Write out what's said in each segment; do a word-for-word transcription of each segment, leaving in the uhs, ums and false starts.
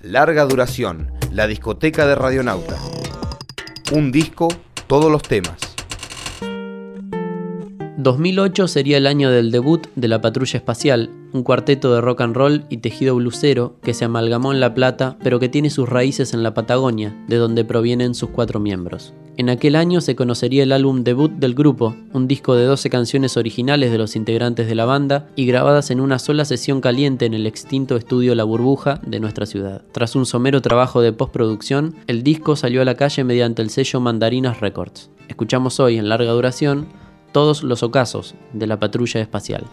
Larga duración, la discoteca de Radionauta. Un disco, todos los temas. dos mil ocho sería el año del debut de La Patrulla Espacial, un cuarteto de rock and roll y tejido blusero que se amalgamó en La Plata, pero que tiene sus raíces en la Patagonia, de donde provienen sus cuatro miembros. En aquel año se conocería el álbum debut del grupo, un disco de doce canciones originales de los integrantes de la banda y grabadas en una sola sesión caliente en el extinto estudio La Burbuja de nuestra ciudad. Tras un somero trabajo de postproducción, el disco salió a la calle mediante el sello Mandarinas Records. Escuchamos hoy en larga duración Todos los ocasos de La Patrulla Espacial.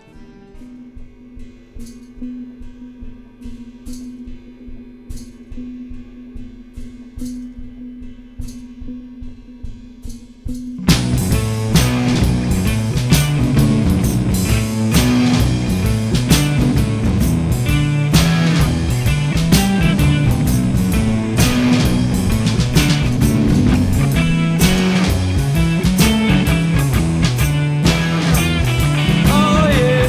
Oh yeah.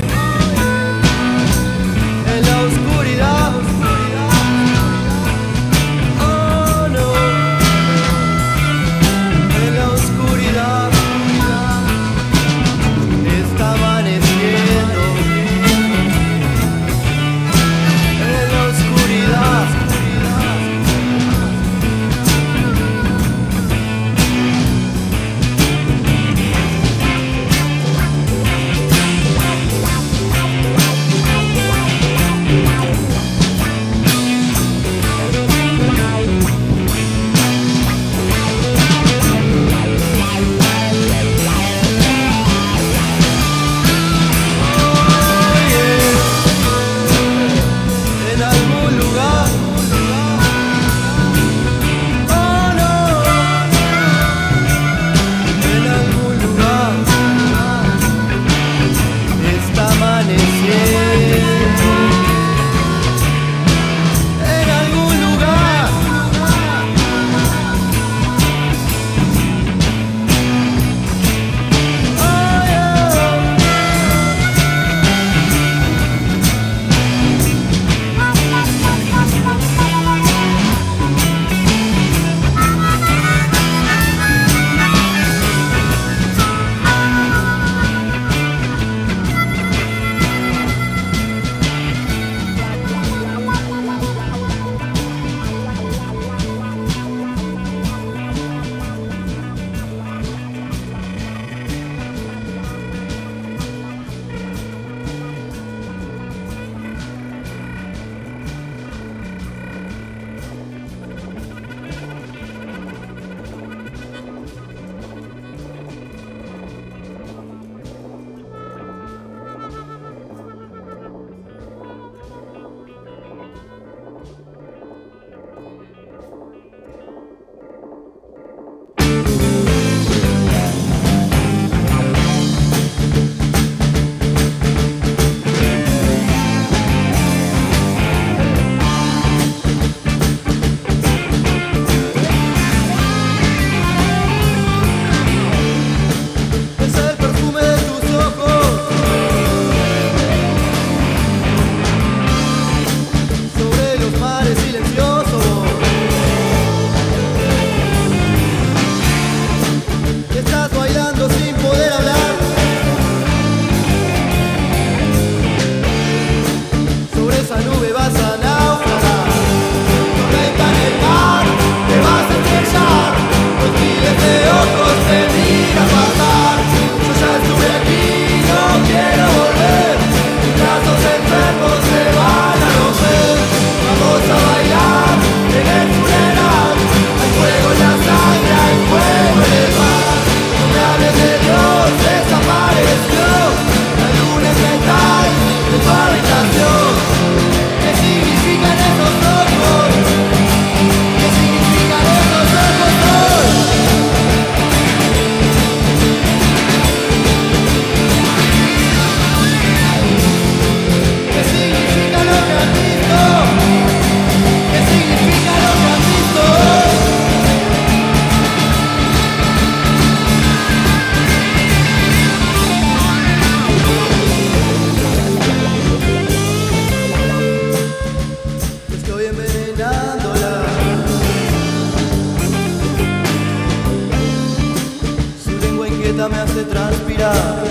hace transpirar.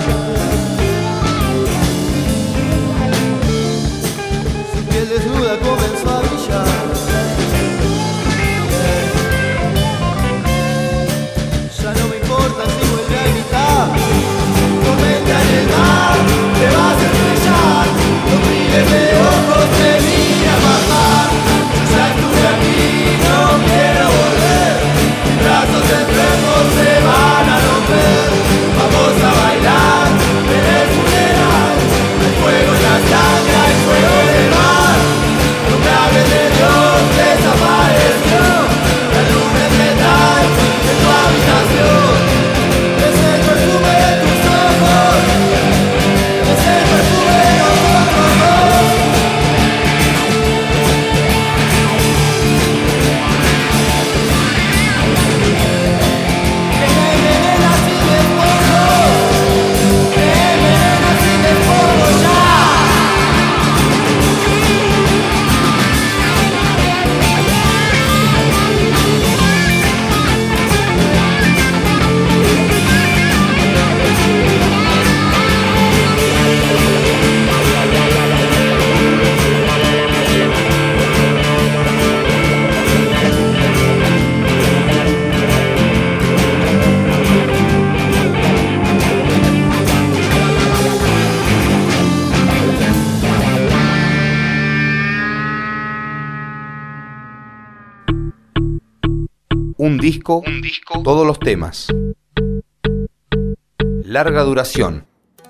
Su piel desnuda comenzó a brillar. Ya no me importa si vuelve a gritar. Tormenta en el mar, te vas a estrellar. Los miles de ojos te miran pasar. Yo ya estuve aquí, no quiero volver. Mis brazos enfermos se van a romper. Vamos a bailar en el funeral. Hay fuego en la sangre, hay fuego en el mar. No me hables de Dios, desapareció. La luna es letal en tu habitación. Es el perfume de tus ojos. Es el perfume de nosotros dos. Que me envenena si me pongo. Que me envenena si me pongo ya. Un disco, un disco, todos los temas. Larga duración.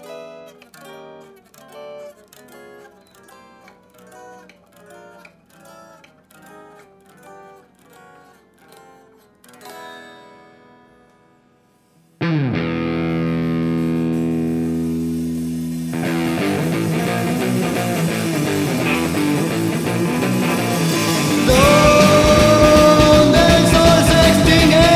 Donde el sol se extingue,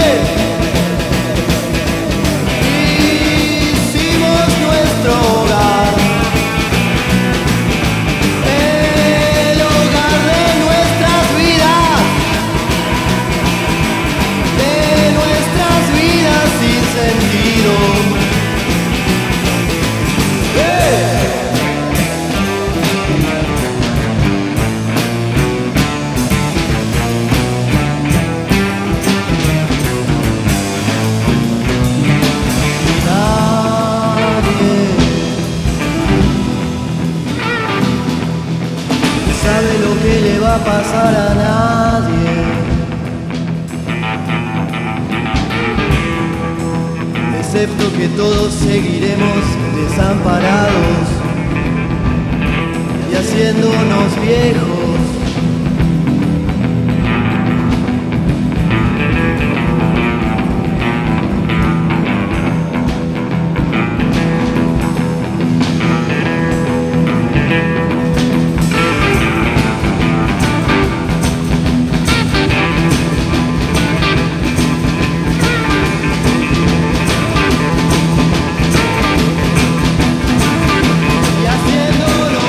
hicimos nuestro hogar, el hogar de nuestras vidas, de nuestras vidas sin sentido. ¡Eh! Nadie sabe lo que le va a pasar a nadie, excepto que todos seguiremos desamparados y haciéndonos viejos. Y haciéndonos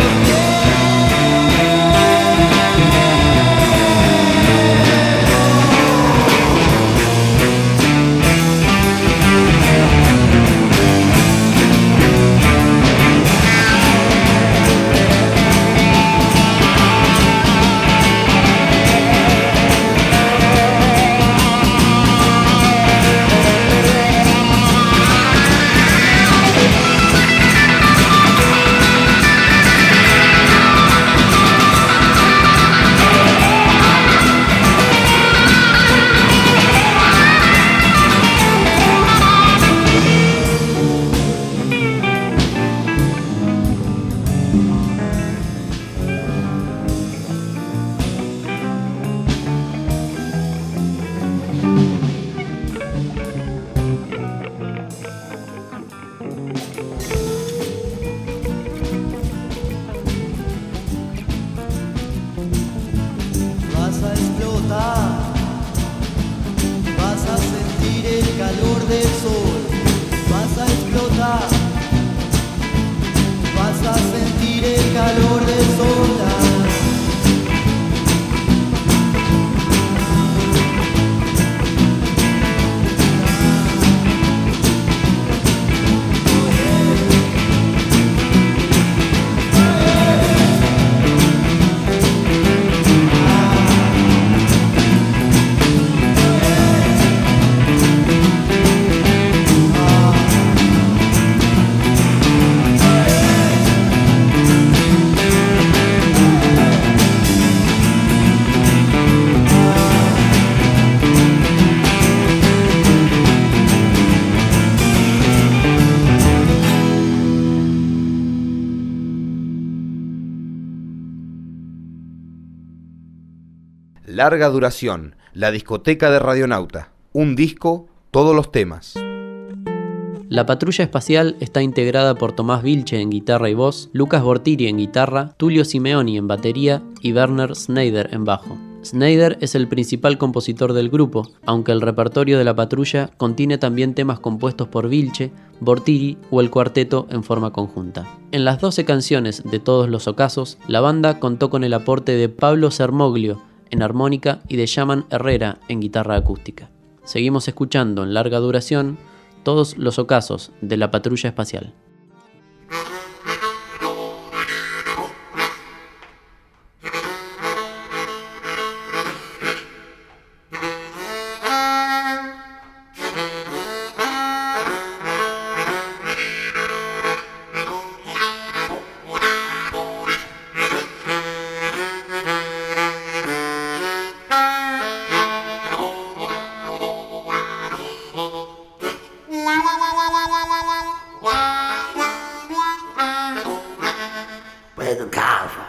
Larga duración, la discoteca de Radionauta. Un disco, todos los temas. La Patrulla Espacial está integrada por Tomás Vilche en guitarra y voz, Lucas Bortiri en guitarra, Tulio Simeoni en batería y Werner Schneider en bajo. Schneider es el principal compositor del grupo, aunque el repertorio de la Patrulla contiene también temas compuestos por Vilche, Bortiri o el cuarteto en forma conjunta. En las doce canciones de Todos los Ocasos, la banda contó con el aporte de Pablo Sermoglio en armónica y de Yaman Herrera en guitarra acústica. Seguimos escuchando en larga duración Todos los Ocasos de la Patrulla Espacial. Pedro Calvo.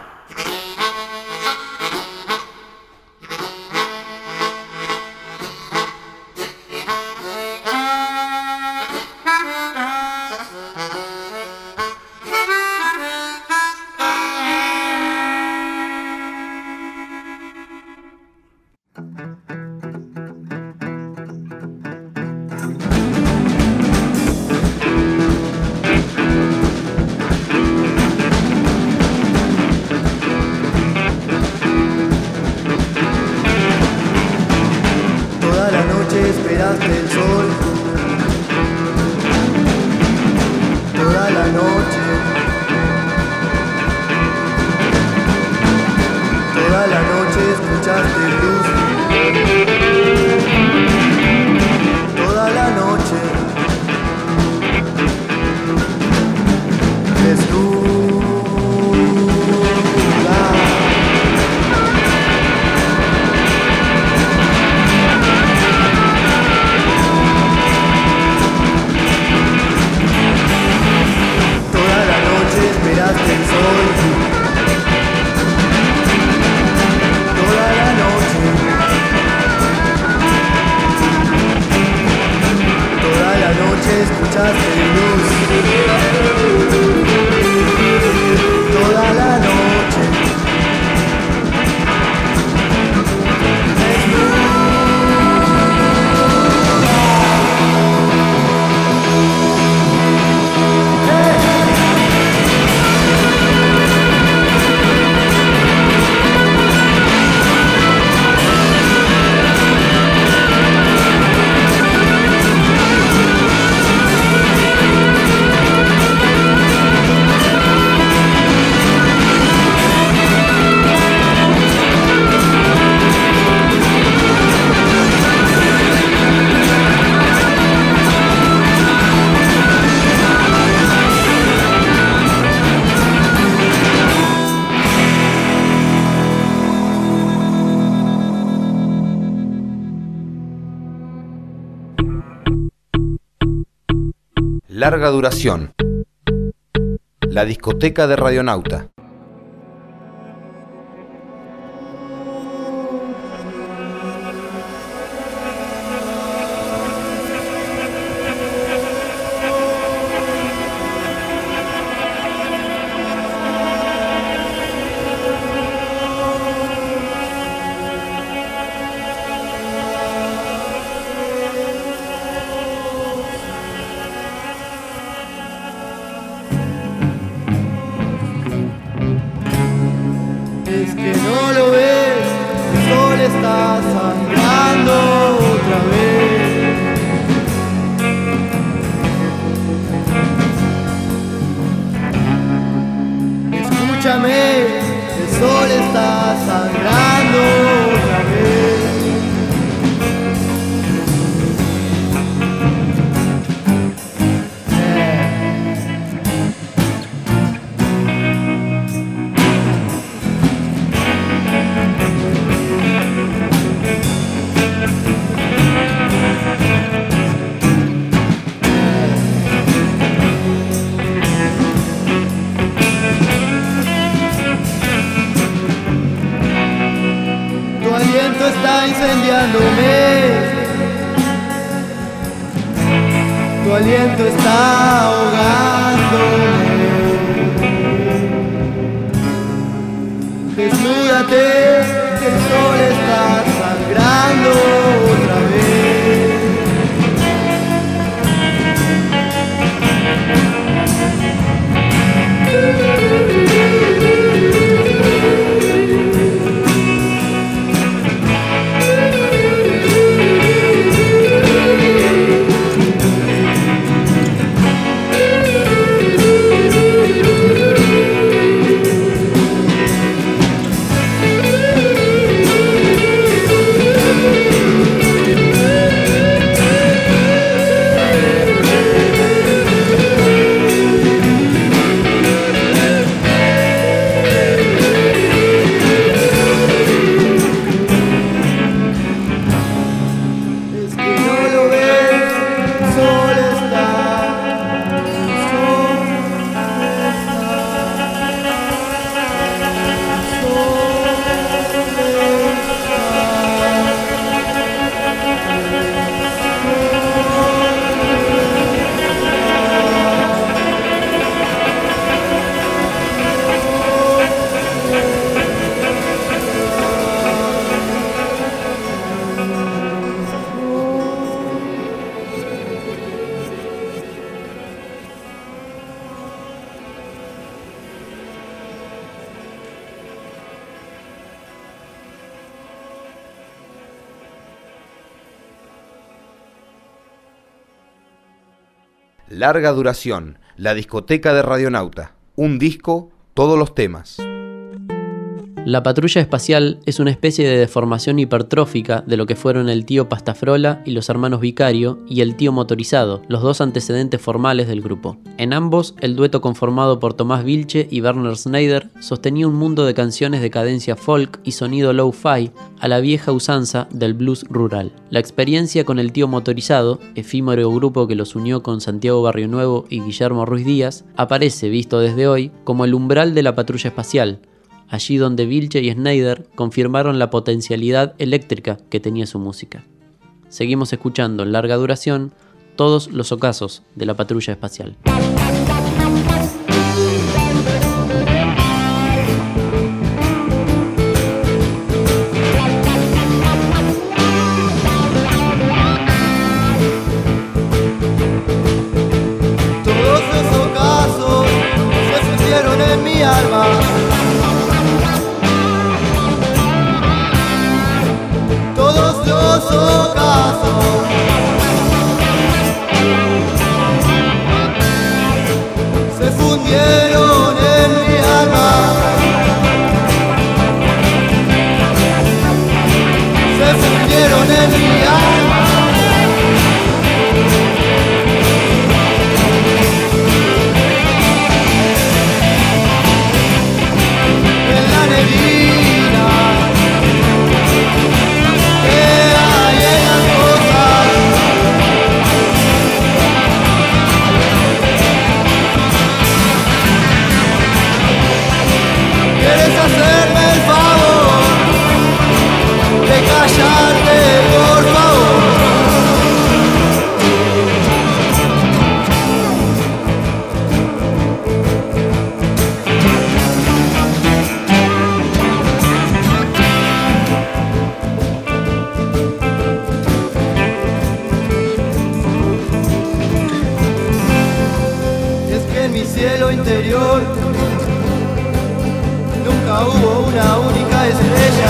Esperaste el sol toda la noche, toda la noche escuchaste blues, toda la noche desnuda. Esperaste el sol toda la noche, toda la noche escuchaste blues, toda la noche. Larga duración, la discoteca de Radionauta. mundo está incendiándome. Tu aliento está ahogándome. Desnúdate, que el sol está sangrando otra vez. Larga duración, la discoteca de Radionauta. Un disco, todos los temas. La patrulla espacial es una especie de deformación hipertrófica de lo que fueron el tío Pastafrola y los hermanos Vicario y el tío Motorizado, los dos antecedentes formales del grupo. En ambos, el dueto conformado por Tomás Vilche y Werner Schneider sostenía un mundo de canciones de cadencia folk y sonido low-fi a la vieja usanza del blues rural. La experiencia con el tío Motorizado, efímero grupo que los unió con Santiago Barrionuevo y Guillermo Ruiz Díaz, aparece, visto desde hoy, como el umbral de la patrulla espacial, allí donde Vilche y Schneider confirmaron la potencialidad eléctrica que tenía su música. Seguimos escuchando en larga duración todos los ocasos de la patrulla espacial. Todos los ocasos se pusieron en mi alma. Todos los ocasos se fundieron en mi alma. Se fundieron en mi alma. En la neblina que hay en las cosas. ¿Quieres hacerme el favor de callarte, por favor? Es que en mi cielo interior nunca hubo una única estrella.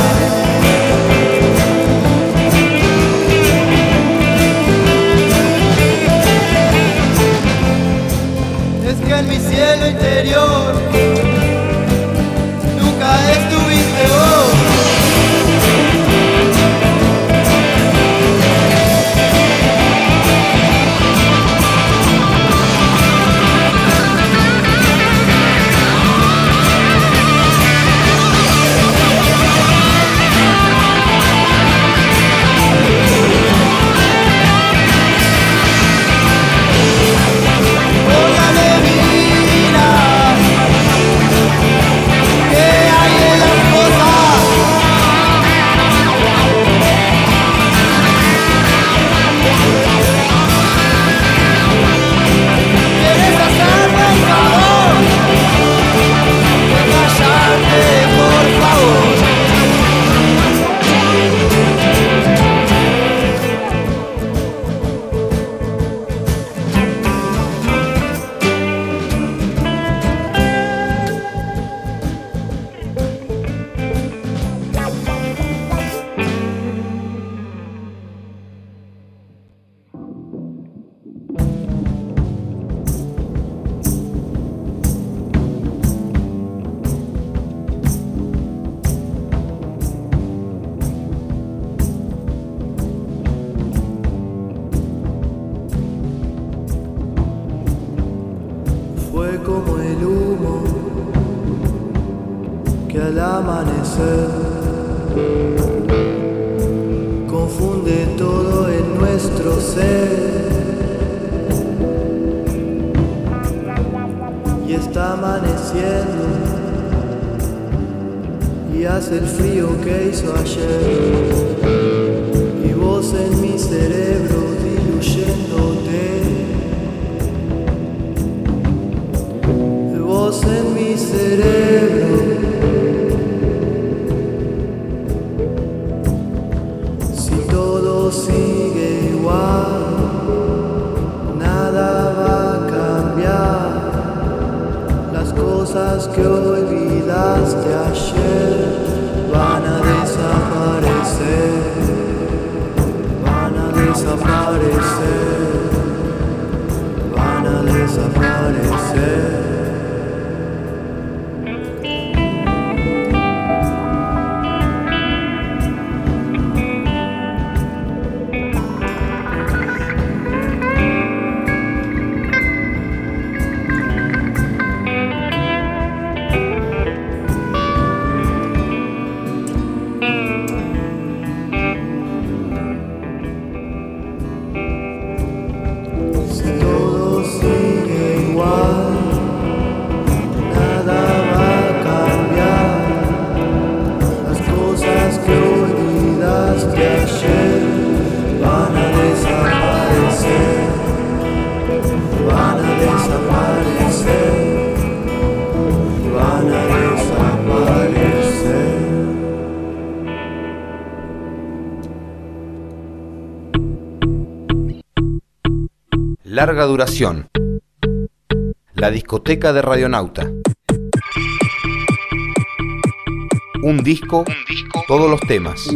Es que en mi cielo interior nunca estuviste vos. como el humo que al amanecer confunde todo en nuestro ser. Y está amaneciendo y hace el frío que hizo ayer. Y vos en mi cerebro diluyéndote. Vos en mi cerebro. Si todo sigue igual, nada va a cambiar. Las cosas que olvidaste ayer van a desaparecer, van a desaparecer, van a desaparecer. Larga duración. La discoteca de Radionauta. Un disco, un disco, todos los temas.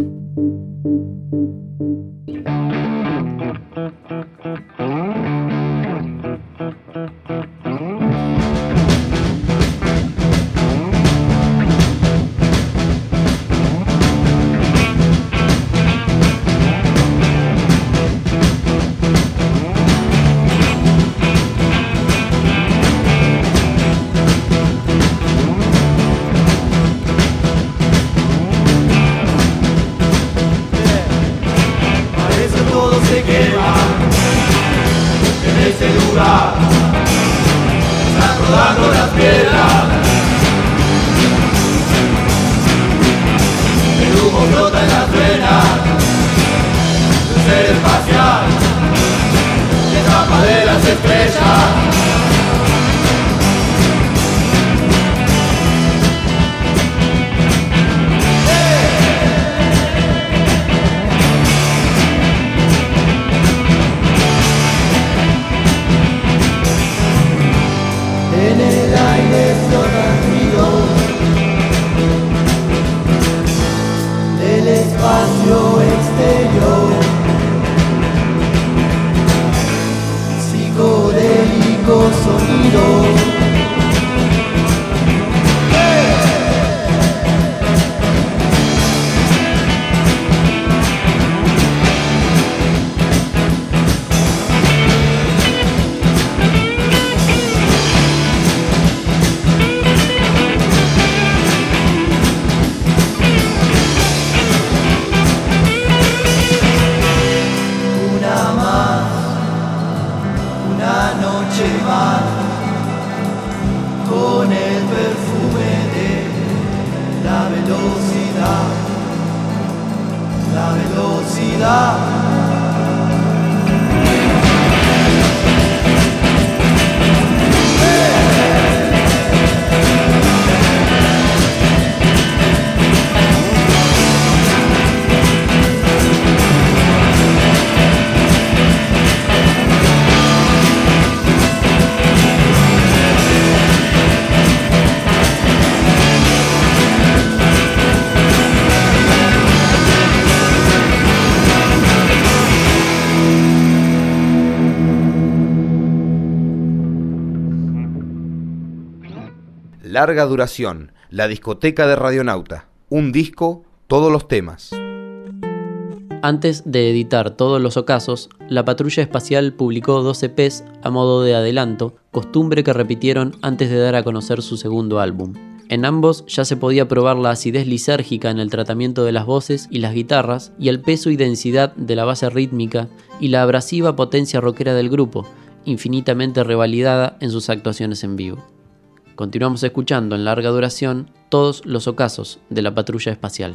Larga duración. La discoteca de Radionauta. Un disco, todos los temas. Antes de editar todos los ocasos, la Patrulla Espacial publicó dos E Pes a modo de adelanto, costumbre que repitieron antes de dar a conocer su segundo álbum. En ambos ya se podía probar la acidez lisérgica en el tratamiento de las voces y las guitarras, y el peso y densidad de la base rítmica y la abrasiva potencia rockera del grupo, infinitamente revalidada en sus actuaciones en vivo. Continuamos escuchando en larga duración todos los ocasos de la Patrulla Espacial.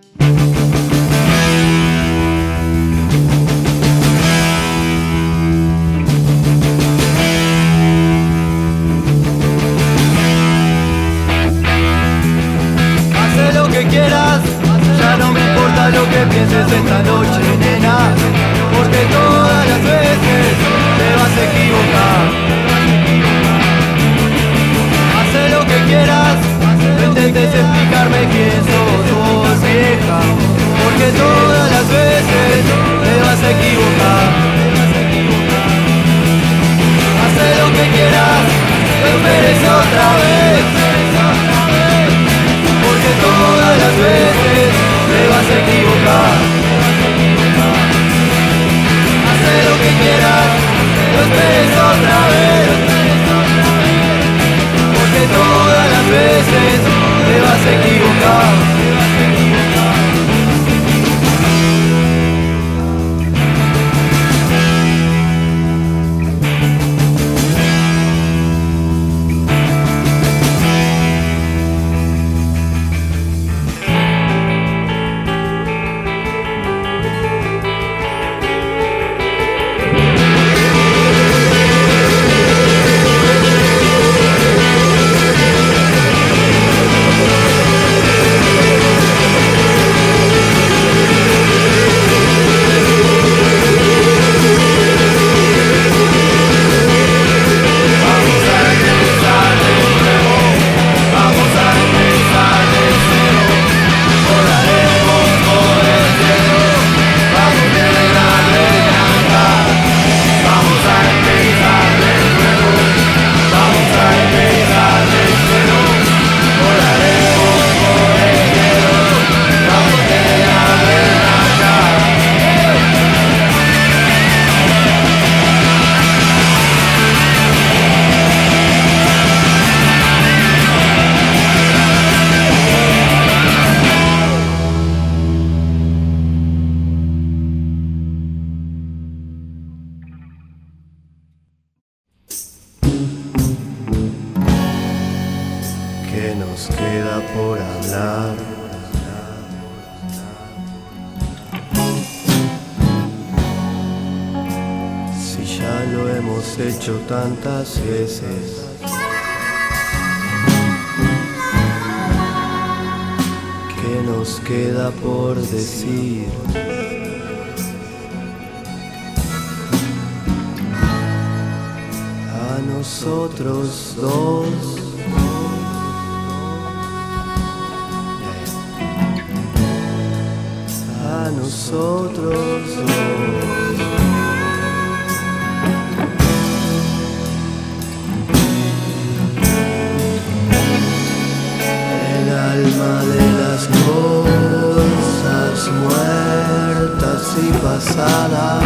Quieras, ya no me importa lo que pienses esta noche, nena, porque todas las veces te vas a equivocar. Haz lo que quieras, no intentes explicarme quién sos vos, vieja, porque todas las veces te vas a equivocar. Haz lo que quieras, no esperes otra vez, porque todas las veces te vas a equivocar. Haz lo que quieras, no esperes otra vez, porque todas las veces te vas a equivocar. ¿Qué nos queda por hablar? Si ya lo hemos hecho tantas veces. ¿Qué nos queda por decir? A nosotros dos. A nosotros dos. El alma de las cosas muertas y pasadas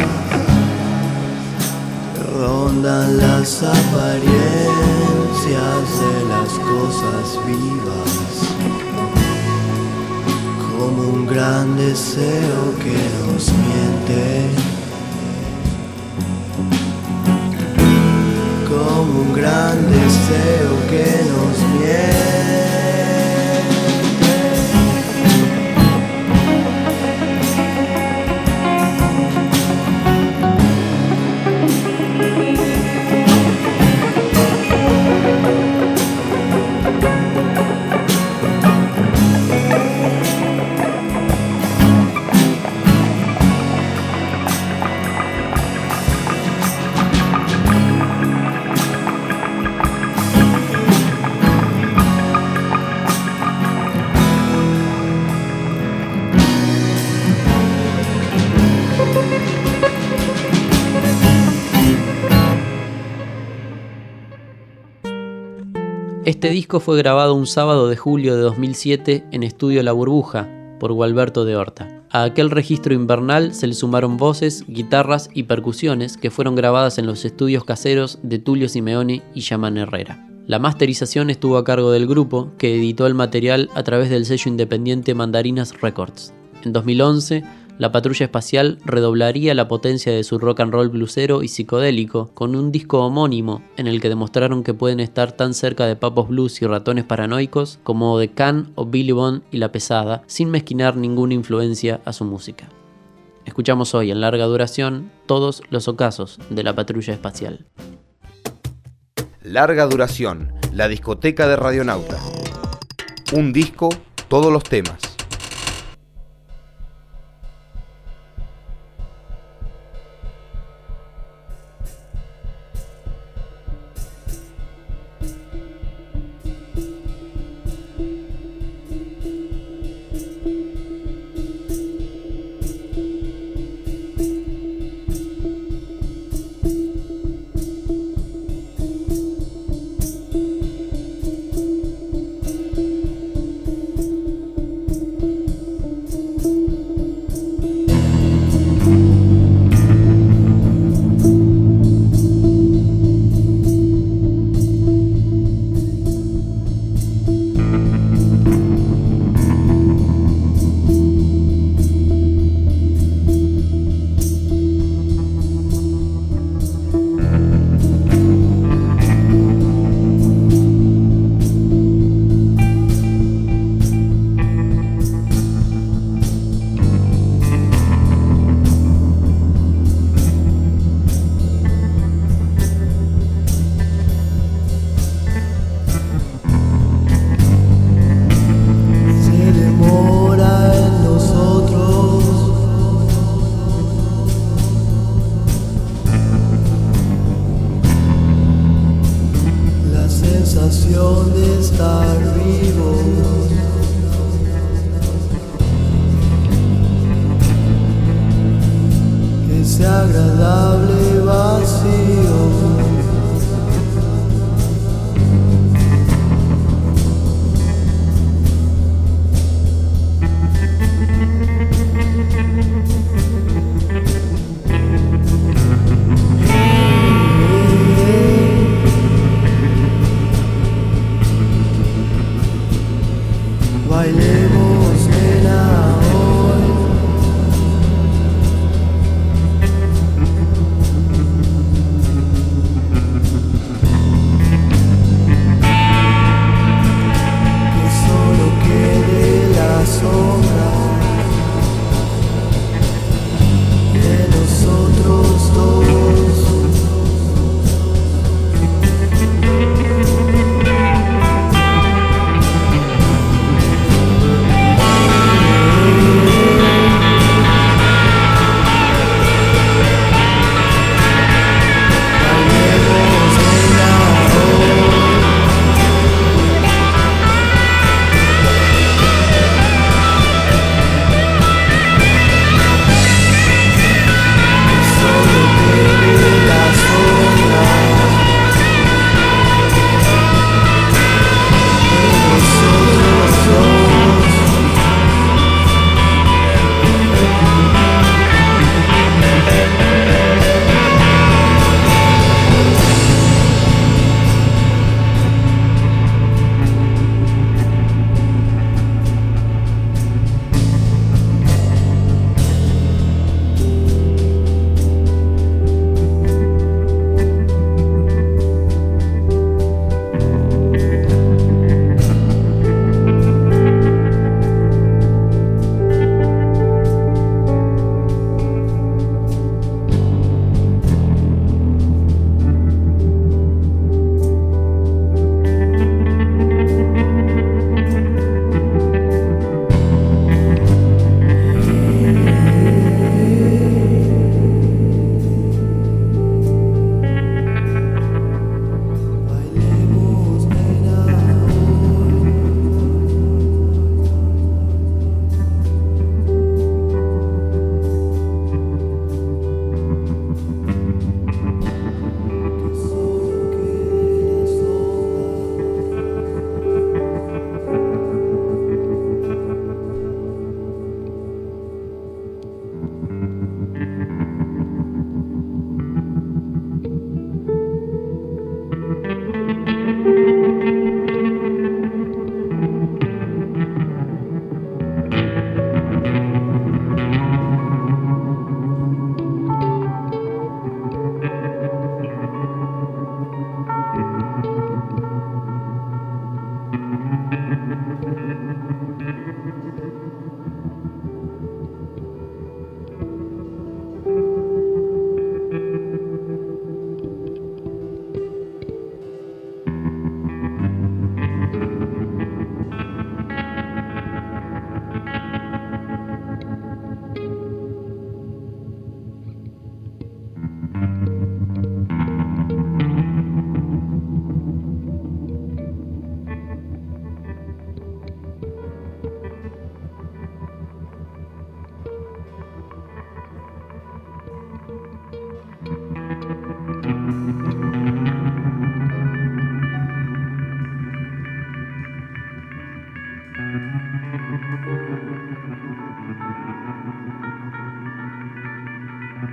rondan las apariencias de las cosas vivas, como un gran deseo que nos miente, como un gran deseo que nos miente. Este disco fue grabado un sábado de julio de dos mil siete en Estudio La Burbuja por Gualberto de Horta. A aquel registro invernal se le sumaron voces, guitarras y percusiones que fueron grabadas en los estudios caseros de Tulio Simeone y Yaman Herrera. La masterización estuvo a cargo del grupo, que editó el material a través del sello independiente Mandarinas Records. En dos mil once, La Patrulla Espacial redoblaría la potencia de su rock and roll bluesero y psicodélico con un disco homónimo en el que demostraron que pueden estar tan cerca de Papos Blues y Ratones Paranoicos como de Can o Billy Bond y La Pesada, sin mezquinar ninguna influencia a su música. Escuchamos hoy en larga duración todos los ocasos de La Patrulla Espacial. Larga duración, la discoteca de Radionauta. Un disco, todos los temas. De estar vivo, ese agradable vacío. Bailemos, nena, hoy.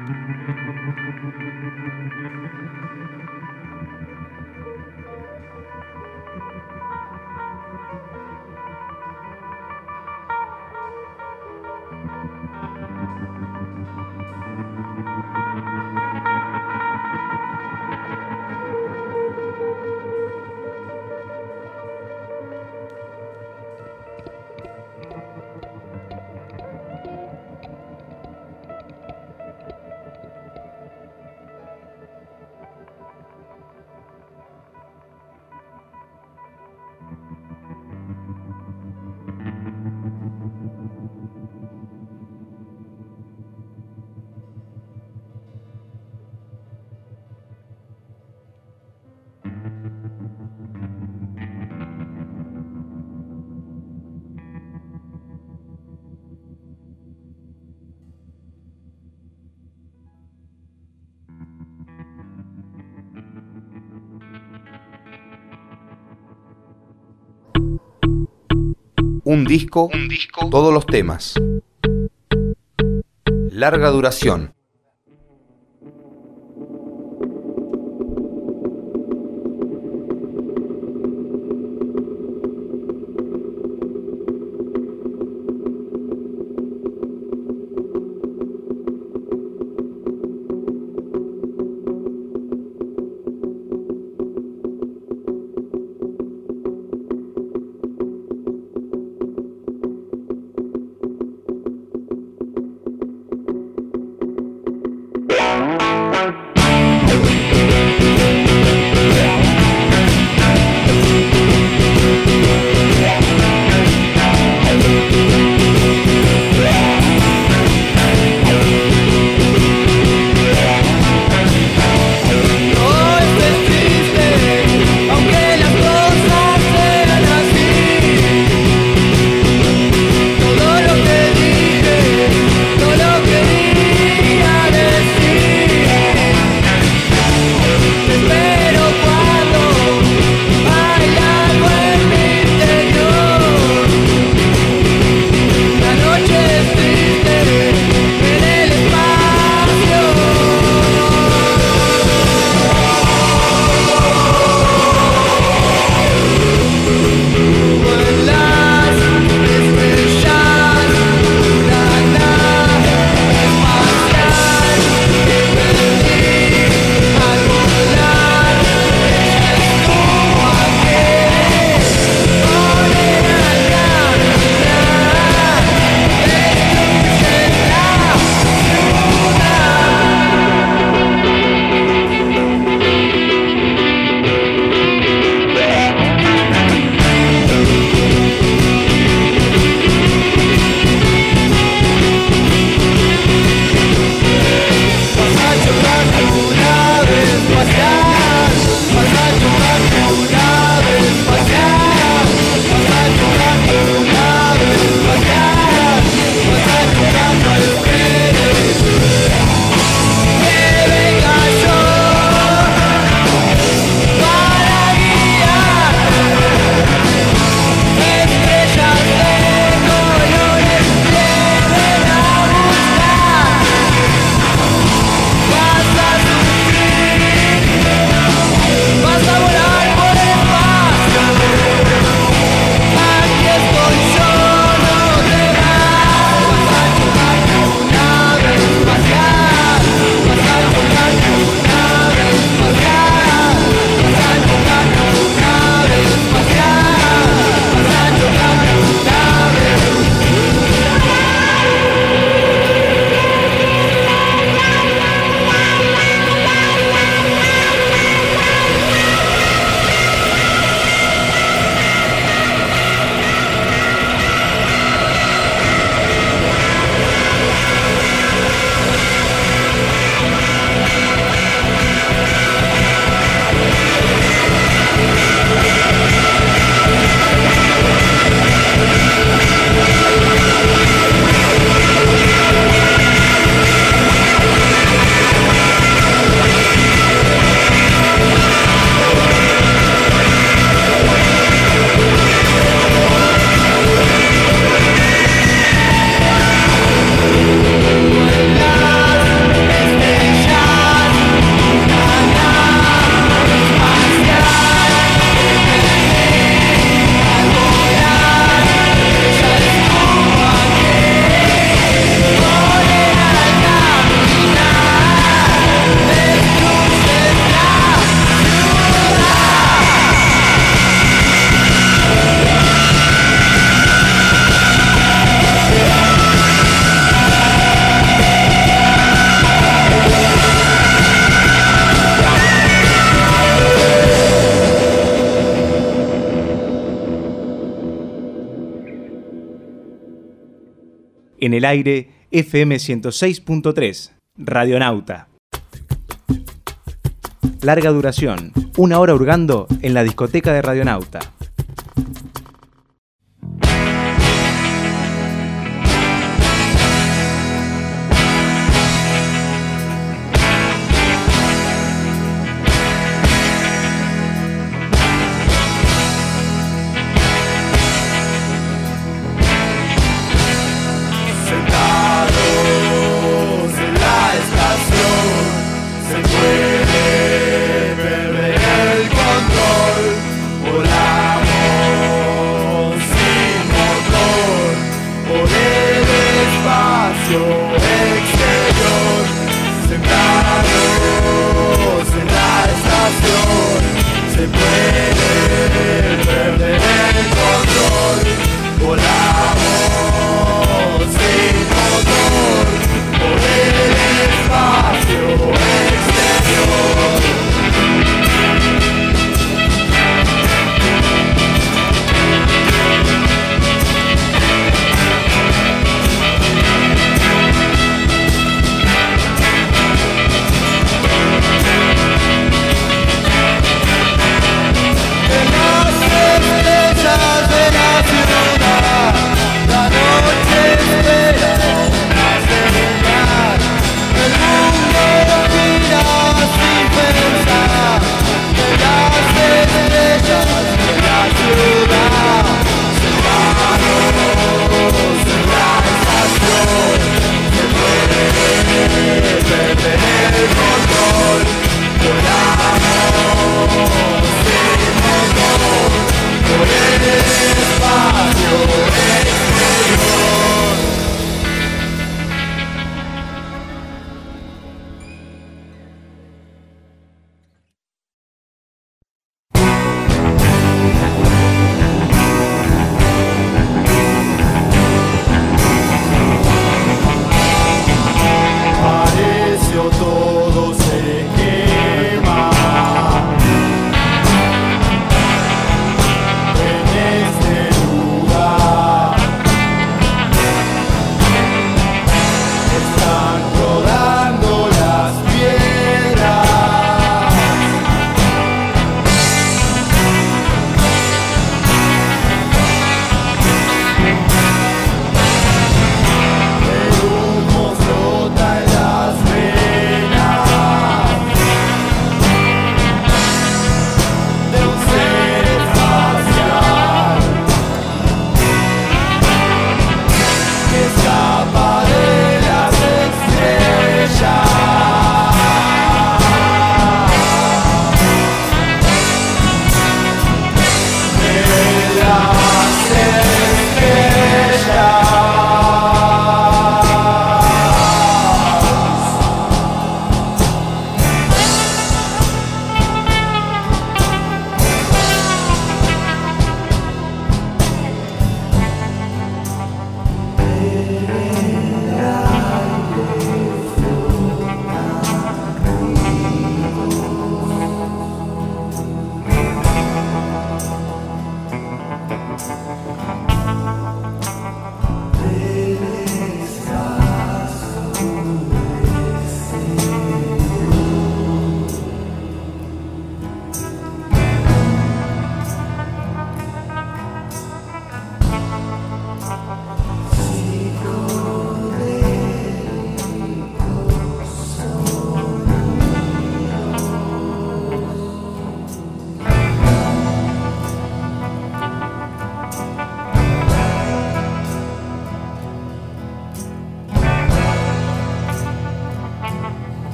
Un disco, un disco, todos los temas. Larga duración. En el aire, F M ciento seis punto tres, Radionauta. Larga duración, una hora hurgando en la discoteca de Radionauta. La noche espera,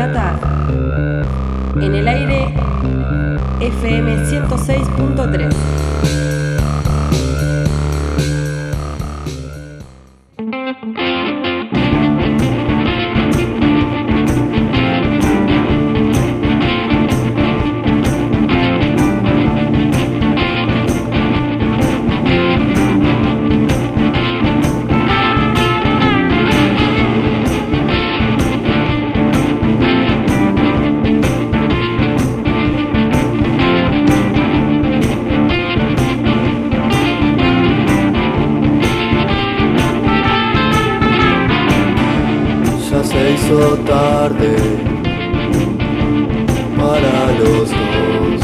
Plata, en el aire F M ciento seis punto tres. Tarde para los dos,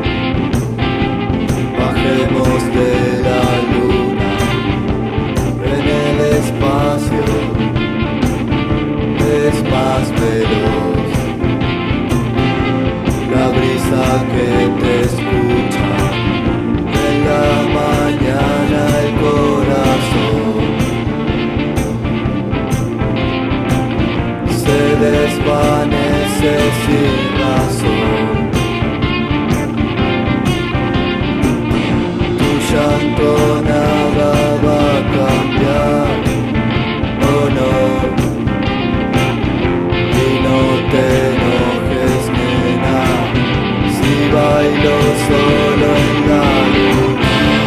bajemos de la luna en el espacio, es más veloz la brisa que te escucha en la mañana, el corazón se desvanece sin razón. Tu llanto nada va a cambiar, oh no. Y no te enojes, nena, si bailo solo en la luna.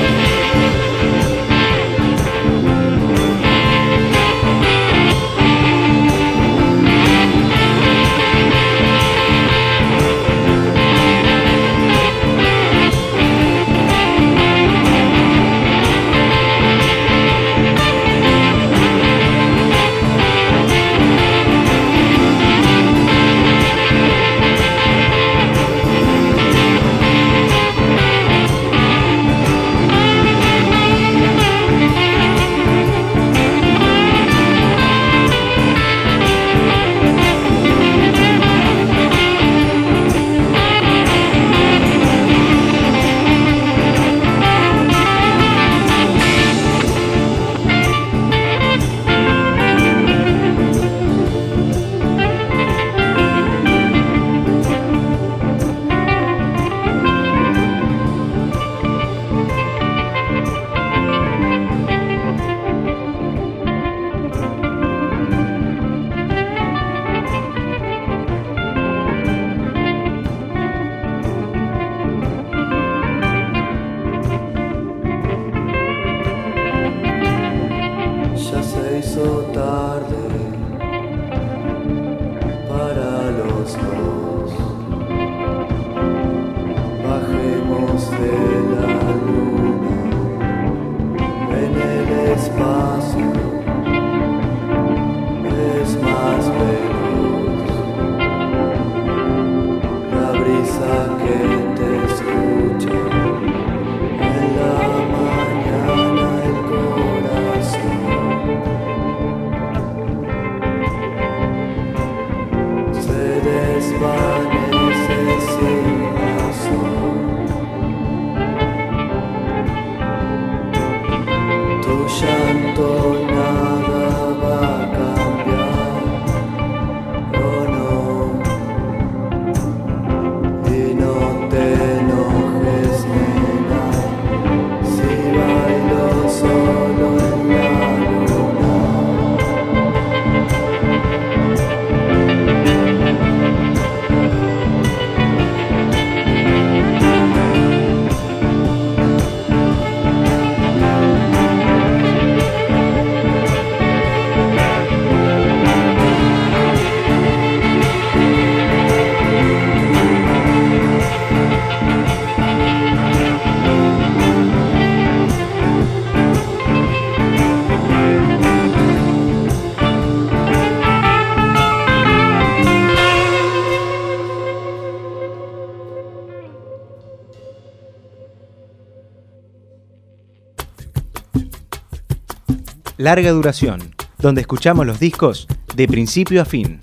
Larga duración, donde escuchamos los discos de principio a fin.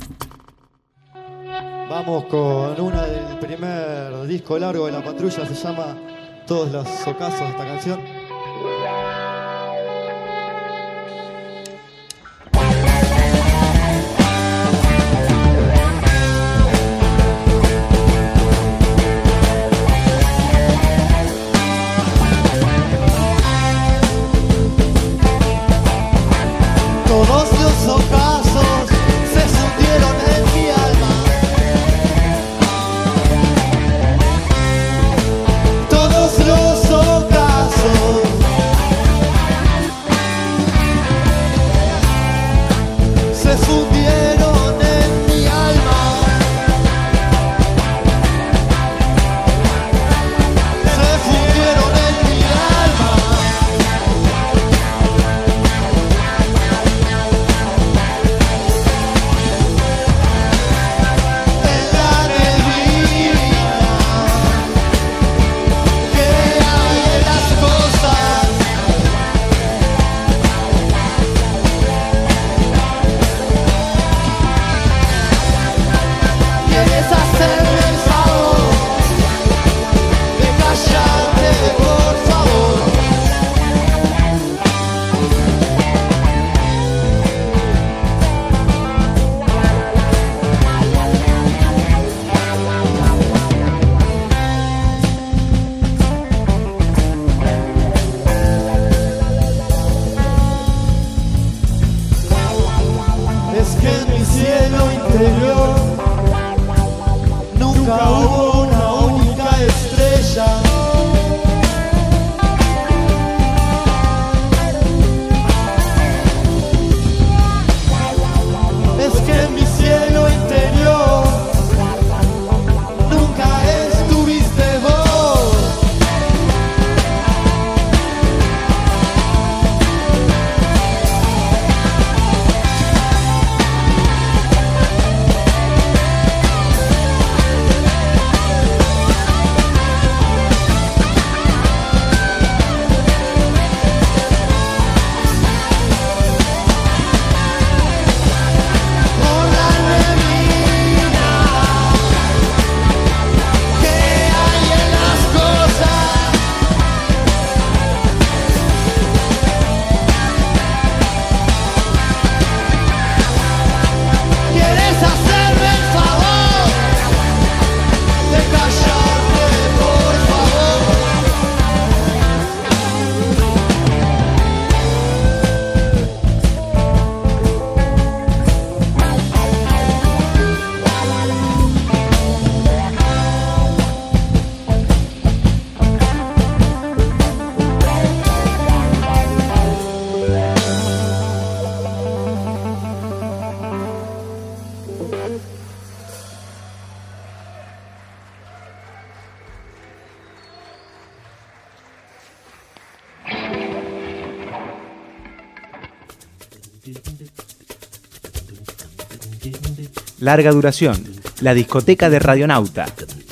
Vamos con una del primer disco largo de La Patrulla, se llama Todos los Ocasos de esta canción. que en mi cielo interior nunca hubo una única estrella. Es que en mi cielo interior nunca estuviste vos. Por la neblina que hay en las cosas, quieres hacerme el favor de callarte, por favor. Larga duración, la discoteca de Radionauta.